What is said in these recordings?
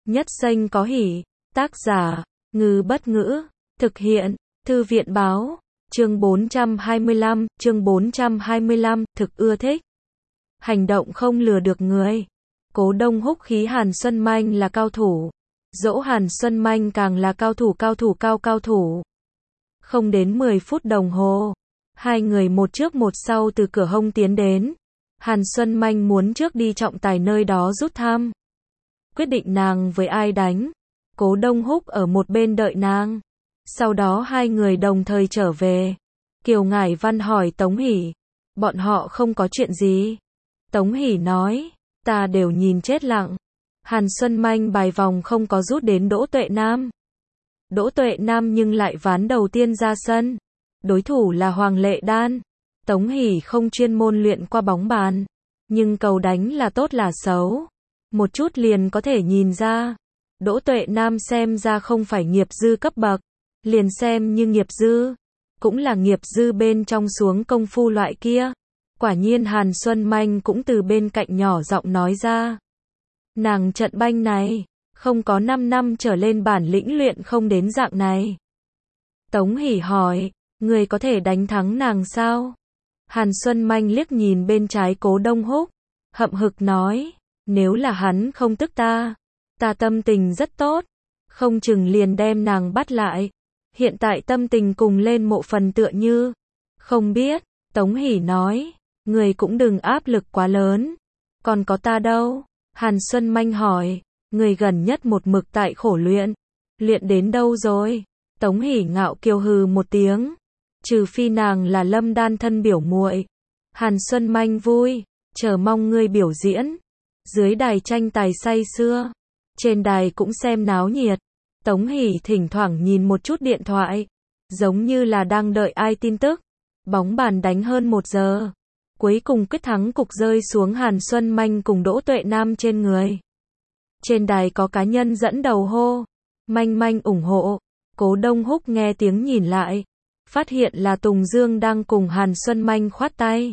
Nhất xanh có hỉ. Tác giả, Ngư Bất Ngữ. Thực hiện, Thư viện Báo. Chương 425, thực ưa thích. Hành động không lừa được người. Cố Đông Húc khí Hàn Xuân Manh là cao thủ. Dỗ Hàn Xuân Manh càng là cao thủ. Không đến 10 phút đồng hồ. Hai người một trước một sau từ cửa hông tiến đến. Hàn Xuân Manh muốn trước đi trọng tài nơi đó rút thăm. Quyết định nàng với ai đánh. Cố Đông Húc ở một bên đợi nàng. Sau đó hai người đồng thời trở về. Kiều Ngải Văn hỏi Tống Hỷ. Bọn họ không có chuyện gì. Tống Hỷ nói, ta đều nhìn chết lặng. Hàn Xuân Manh bài vòng không có rút đến Đỗ Tuệ Nam. Đỗ Tuệ Nam nhưng lại ván đầu tiên ra sân. Đối thủ là Hoàng Lệ Đan. Tống Hỷ không chuyên môn luyện qua bóng bàn. Nhưng cầu đánh là tốt là xấu. Một chút liền có thể nhìn ra. Đỗ Tuệ Nam xem ra không phải nghiệp dư cấp bậc. Liền xem như nghiệp dư. Cũng là nghiệp dư bên trong xuống công phu loại kia. Quả nhiên Hàn Xuân Manh cũng từ bên cạnh nhỏ giọng nói ra. Nàng trận banh này, không có 5 năm trở lên bản lĩnh luyện không đến dạng này. Tống Hỷ hỏi, người có thể đánh thắng nàng sao? Hàn Xuân Manh liếc nhìn bên trái Cố Đông Húc, hậm hực nói, nếu là hắn không tức ta tâm tình rất tốt, không chừng liền đem nàng bắt lại. Hiện tại tâm tình cùng lên mộ phần tựa như, không biết. Tống Hỷ nói, người cũng đừng áp lực quá lớn. Còn có ta đâu? Hàn Xuân Manh hỏi, người gần nhất một mực tại khổ luyện. Luyện đến đâu rồi? Tống Hỷ ngạo kiều hừ một tiếng. Trừ phi nàng là Lâm Đan thân biểu muội. Hàn Xuân Manh vui, chờ mong ngươi biểu diễn. Dưới đài tranh tài say sưa. Trên đài cũng xem náo nhiệt. Tống Hỷ thỉnh thoảng nhìn một chút điện thoại. Giống như là đang đợi ai tin tức. Bóng bàn đánh hơn 1 giờ. Cuối cùng quyết thắng cục rơi xuống Hàn Xuân Manh cùng Đỗ Tuệ Nam trên người. Trên đài có cá nhân dẫn đầu hô. Manh Manh ủng hộ. Cố Đông Húc nghe tiếng nhìn lại. Phát hiện là Tùng Dương đang cùng Hàn Xuân Manh khoát tay.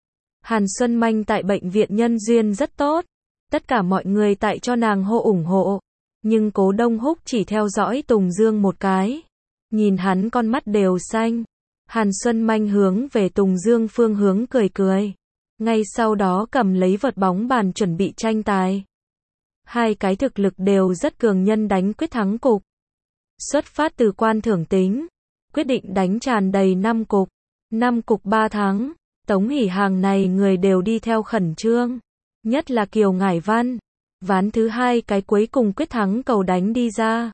Hàn Xuân Manh tại bệnh viện nhân duyên rất tốt. Tất cả mọi người tại cho nàng hô ủng hộ. Nhưng Cố Đông Húc chỉ theo dõi Tùng Dương một cái. Nhìn hắn con mắt đều xanh. Hàn Xuân Manh hướng về Tùng Dương phương hướng cười cười. Ngay sau đó cầm lấy vợt bóng bàn chuẩn bị tranh tài. Hai cái thực lực đều rất cường nhân đánh quyết thắng cục. Xuất phát từ quan thưởng tính. Quyết định đánh tràn đầy 5 cục. 5 cục 3 thắng. Tống Hỷ hàng này người đều đi theo khẩn trương. Nhất là Kiều Ngải Văn. Ván thứ 2 cái cuối cùng quyết thắng cầu đánh đi ra.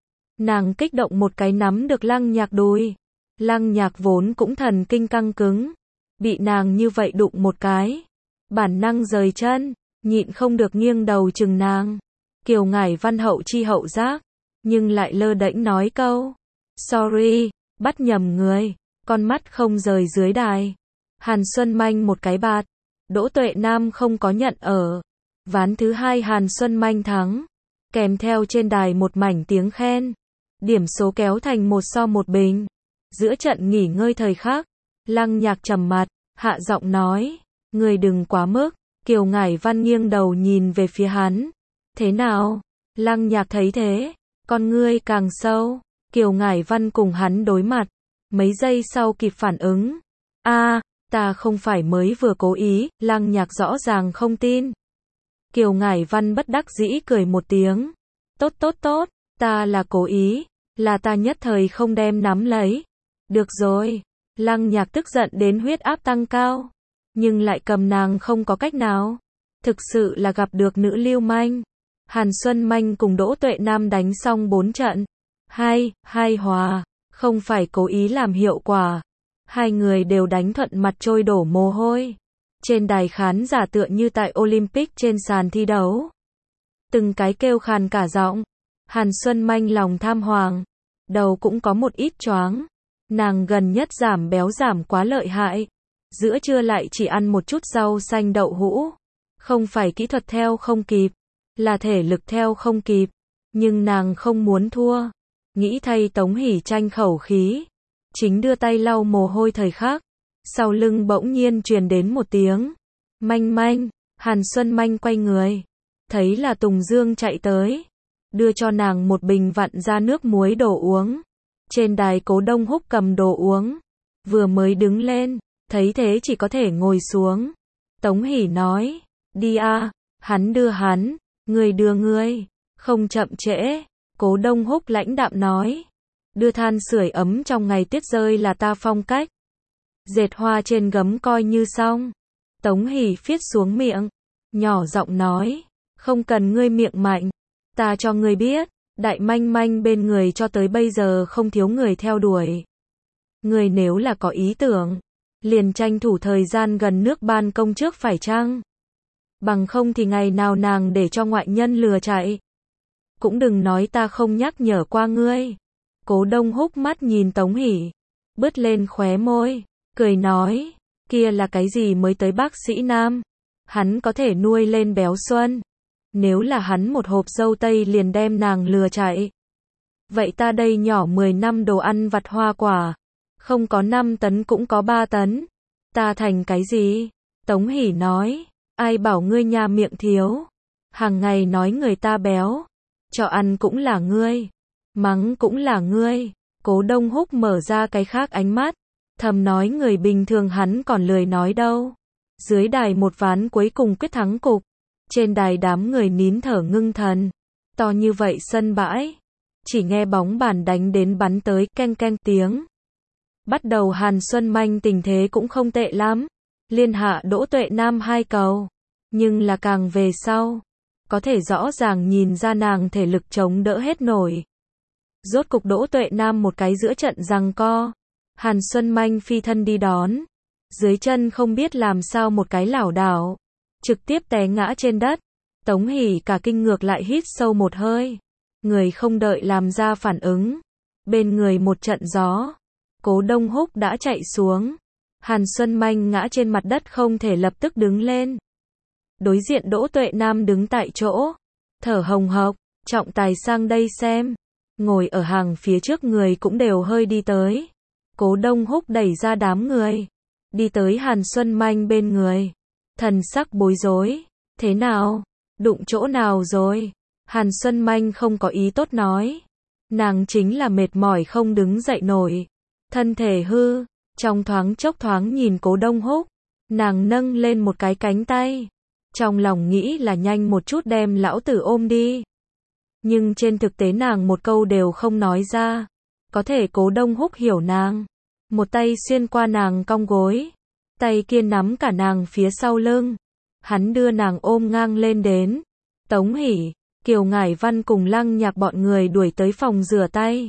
Nàng kích động một cái nắm được Lăng Nhạc đùi. Lăng Nhạc vốn cũng thần kinh căng cứng. Bị nàng như vậy đụng một cái. Bản năng rời chân. Nhịn không được nghiêng đầu chừng nàng. Kiều Ngải Văn hậu chi hậu giác. Nhưng lại lơ đễnh nói câu. Sorry, bắt nhầm người. Con mắt không rời dưới đài. Hàn Xuân Manh một cái bạt. Đỗ Tuệ Nam không có nhận ở. Ván thứ 2 Hàn Xuân Manh thắng. Kèm theo trên đài một mảnh tiếng khen. Điểm số kéo thành 1-1 bình. Giữa trận nghỉ ngơi thời khắc. Lăng Nhạc trầm mặt. Hạ giọng nói. Người đừng quá mức. Kiều Ngải Văn nghiêng đầu nhìn về phía hắn. Thế nào? Lăng Nhạc thấy thế. Con ngươi càng sâu. Kiều Ngải Văn cùng hắn đối mặt. Mấy giây sau kịp phản ứng. Ta không phải mới vừa cố ý. Lăng Nhạc rõ ràng không tin. Kiều Ngải Văn bất đắc dĩ cười một tiếng. Tốt. Ta là cố ý. Là ta nhất thời không đem nắm lấy. Được rồi. Lăng Nhạc tức giận đến huyết áp tăng cao. Nhưng lại cầm nàng không có cách nào. Thực sự là gặp được nữ lưu manh. Hàn Xuân Manh cùng Đỗ Tuệ Nam đánh xong 4 trận. Hai hòa. Không phải cố ý làm hiệu quả. Hai người đều đánh thuận mặt trôi đổ mồ hôi. Trên đài khán giả tựa như tại Olympic trên sàn thi đấu. Từng cái kêu khàn cả giọng. Hàn Xuân Manh lòng tham hoàng. Đầu cũng có một ít choáng. Nàng gần nhất giảm béo giảm quá lợi hại. Giữa trưa lại chỉ ăn một chút rau xanh đậu hũ. Không phải kỹ thuật theo không kịp. Là thể lực theo không kịp. Nhưng nàng không muốn thua. Nghĩ thay Tống Hỷ tranh khẩu khí. Chính đưa tay lau mồ hôi thời khắc. Sau lưng bỗng nhiên truyền đến một tiếng. Manh Manh. Hàn Xuân Manh quay người. Thấy là Tùng Dương chạy tới. đưa cho nàng một bình vặn ra nước muối đồ uống. Trên đài Cố Đông Húc cầm đồ uống, vừa mới đứng lên, thấy thế chỉ có thể ngồi xuống. Tống Hỷ nói, đi a, hắn đưa hắn, người đưa ngươi, không chậm trễ. Cố Đông Húc lãnh đạm nói, đưa than sưởi ấm trong ngày tuyết rơi là ta phong cách. Dệt hoa trên gấm coi như xong. Tống Hỷ phiết xuống miệng, nhỏ giọng nói, không cần ngươi miệng mạnh, ta cho ngươi biết, Đại Manh Manh bên người cho tới bây giờ không thiếu người theo đuổi. Ngươi nếu là có ý tưởng, liền tranh thủ thời gian gần nước ban công trước phải chăng? Bằng không thì ngày nào nàng để cho ngoại nhân lừa chạy. Cũng đừng nói ta không nhắc nhở qua ngươi. Cố Đông Húc mắt nhìn Tống Hỷ, bứt lên khóe môi, cười nói, kia là cái gì mới tới bác sĩ nam? Hắn có thể nuôi lên béo xuân. Nếu là hắn một hộp dâu tây liền đem nàng lừa chạy. Vậy ta đây nhỏ 10 năm đồ ăn vặt hoa quả. Không có 5 tấn cũng có 3 tấn. Ta thành cái gì? Tống Hỷ nói, ai bảo ngươi nhà miệng thiếu. Hàng ngày nói người ta béo. Cho ăn cũng là ngươi. Mắng cũng là ngươi. Cố Đông Húc mở ra cái khác ánh mắt. Thầm nói người bình thường hắn còn lười nói đâu. Dưới đài một ván cuối cùng quyết thắng cục. Trên đài đám người nín thở ngưng thần. To như vậy sân bãi. Chỉ nghe bóng bàn đánh đến bắn tới keng keng tiếng. Bắt đầu Hàn Xuân Manh tình thế cũng không tệ lắm. Liên hạ Đỗ Tuệ Nam 2 cầu. Nhưng là càng về sau. Có thể rõ ràng nhìn ra nàng thể lực chống đỡ hết nổi. Rốt cục Đỗ Tuệ Nam một cái giữa trận giằng co. Hàn Xuân Manh phi thân đi đón. Dưới chân không biết làm sao một cái lảo đảo. Trực tiếp té ngã trên đất. Tống Hỷ cả kinh ngược lại hít sâu một hơi. Người không đợi làm ra phản ứng. Bên người một trận gió. Cố Đông Húc đã chạy xuống. Hàn Xuân Manh ngã trên mặt đất không thể lập tức đứng lên. Đối diện Đỗ Tuệ Nam đứng tại chỗ. Thở hồng hộc. Trọng tài sang đây xem. Ngồi ở hàng phía trước người cũng đều hơi đi tới. Cố Đông Húc đẩy ra đám người. Đi tới Hàn Xuân Manh bên người. Thần sắc bối rối. Thế nào? Đụng chỗ nào rồi? Hàn Xuân Manh không có ý tốt nói. Nàng chính là mệt mỏi không đứng dậy nổi. Thân thể hư. Trong thoáng chốc thoáng nhìn Cố Đông Húc. Nàng nâng lên một cái cánh tay. Trong lòng nghĩ là nhanh một chút đem lão tử ôm đi. Nhưng trên thực tế nàng một câu đều không nói ra. Có thể Cố Đông Húc hiểu nàng. Một tay xuyên qua nàng cong gối. Tay kia nắm cả nàng phía sau lưng. Hắn đưa nàng ôm ngang lên đến. Tống Hỷ, Kiều Ngải Văn cùng Lăng Nhạc bọn người đuổi tới phòng rửa tay.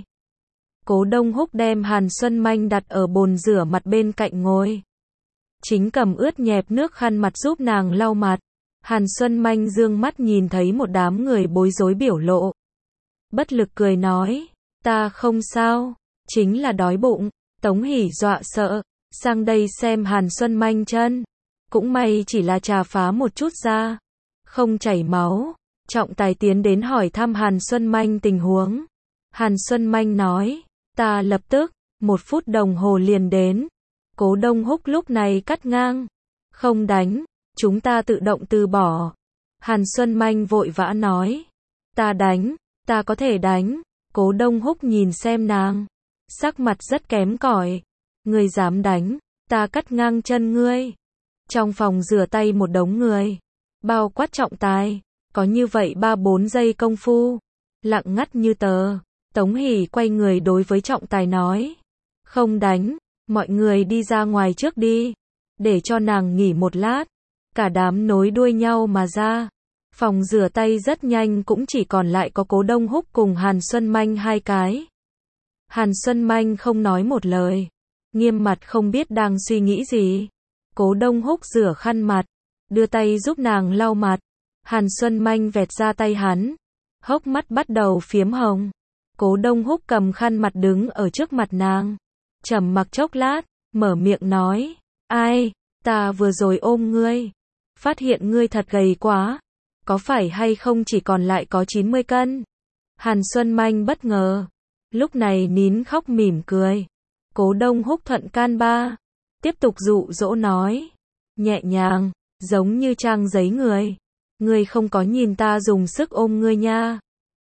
Cố Đông Húc đem Hàn Xuân Manh đặt ở bồn rửa mặt bên cạnh ngồi. Chính cầm ướt nhẹp nước khăn mặt giúp nàng lau mặt. Hàn Xuân Manh dương mắt nhìn thấy một đám người bối rối biểu lộ. Bất lực cười nói, ta không sao, chính là đói bụng. Tống Hỷ dọa sợ, sang đây xem Hàn Xuân Manh chân. Cũng may chỉ là chà phá một chút ra, không chảy máu. Trọng tài tiến đến hỏi thăm Hàn Xuân Manh tình huống. Hàn Xuân Manh nói, ta lập tức, 1 phút đồng hồ liền đến. Cố Đông Húc lúc này cắt ngang, không đánh, chúng ta tự động từ bỏ. Hàn Xuân Manh vội vã nói, ta đánh, ta có thể đánh. Cố Đông Húc nhìn xem nàng, sắc mặt rất kém cỏi. Ngươi dám đánh, ta cắt ngang chân ngươi. Trong phòng rửa tay một đống người, bao quát trọng tài, có như vậy 3-4 giây công phu, lặng ngắt như tờ. Tống Hỷ quay người đối với trọng tài nói, không đánh, mọi người đi ra ngoài trước đi, để cho nàng nghỉ một lát. Cả đám nối đuôi nhau mà ra. Phòng rửa tay rất nhanh cũng chỉ còn lại có Cố Đông Húc cùng Hàn Xuân Manh 2 cái. Hàn Xuân Manh không nói một lời, nghiêm mặt không biết đang suy nghĩ gì. Cố Đông Húc rửa khăn mặt, đưa tay giúp nàng lau mặt. Hàn Xuân Manh vẹt ra tay hắn, hốc mắt bắt đầu phiếm hồng. Cố Đông Húc cầm khăn mặt đứng ở trước mặt nàng, trầm mặc chốc lát, mở miệng nói, ai, ta vừa rồi ôm ngươi, phát hiện ngươi thật gầy quá, có phải hay không chỉ còn lại có 90 cân? Hàn Xuân Manh bất ngờ, lúc này nín khóc mỉm cười. Cố Đông Húc thuận can ba, tiếp tục dụ dỗ nói, nhẹ nhàng, giống như trang giấy người. Ngươi không có nhìn ta dùng sức ôm ngươi nha.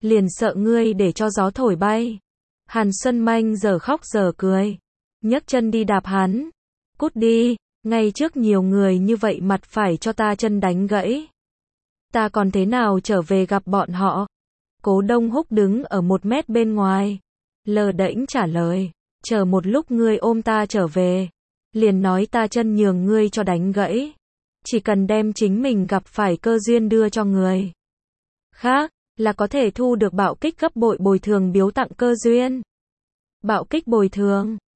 liền sợ ngươi để cho gió thổi bay. Hàn Xuân Manh giờ khóc giờ cười, nhấc chân đi đạp hắn. Cút đi, ngay trước nhiều người như vậy mặt phải cho ta chân đánh gãy. Ta còn thế nào trở về gặp bọn họ? Cố Đông Húc đứng ở 1 mét bên ngoài, lờ đễnh trả lời, chờ một lúc ngươi ôm ta trở về, liền nói ta chân nhường ngươi cho đánh gãy. Chỉ cần đem chính mình gặp phải cơ duyên đưa cho người khác, là có thể thu được bạo kích gấp bội bồi thường biếu tặng cơ duyên. Bạo kích bồi thường.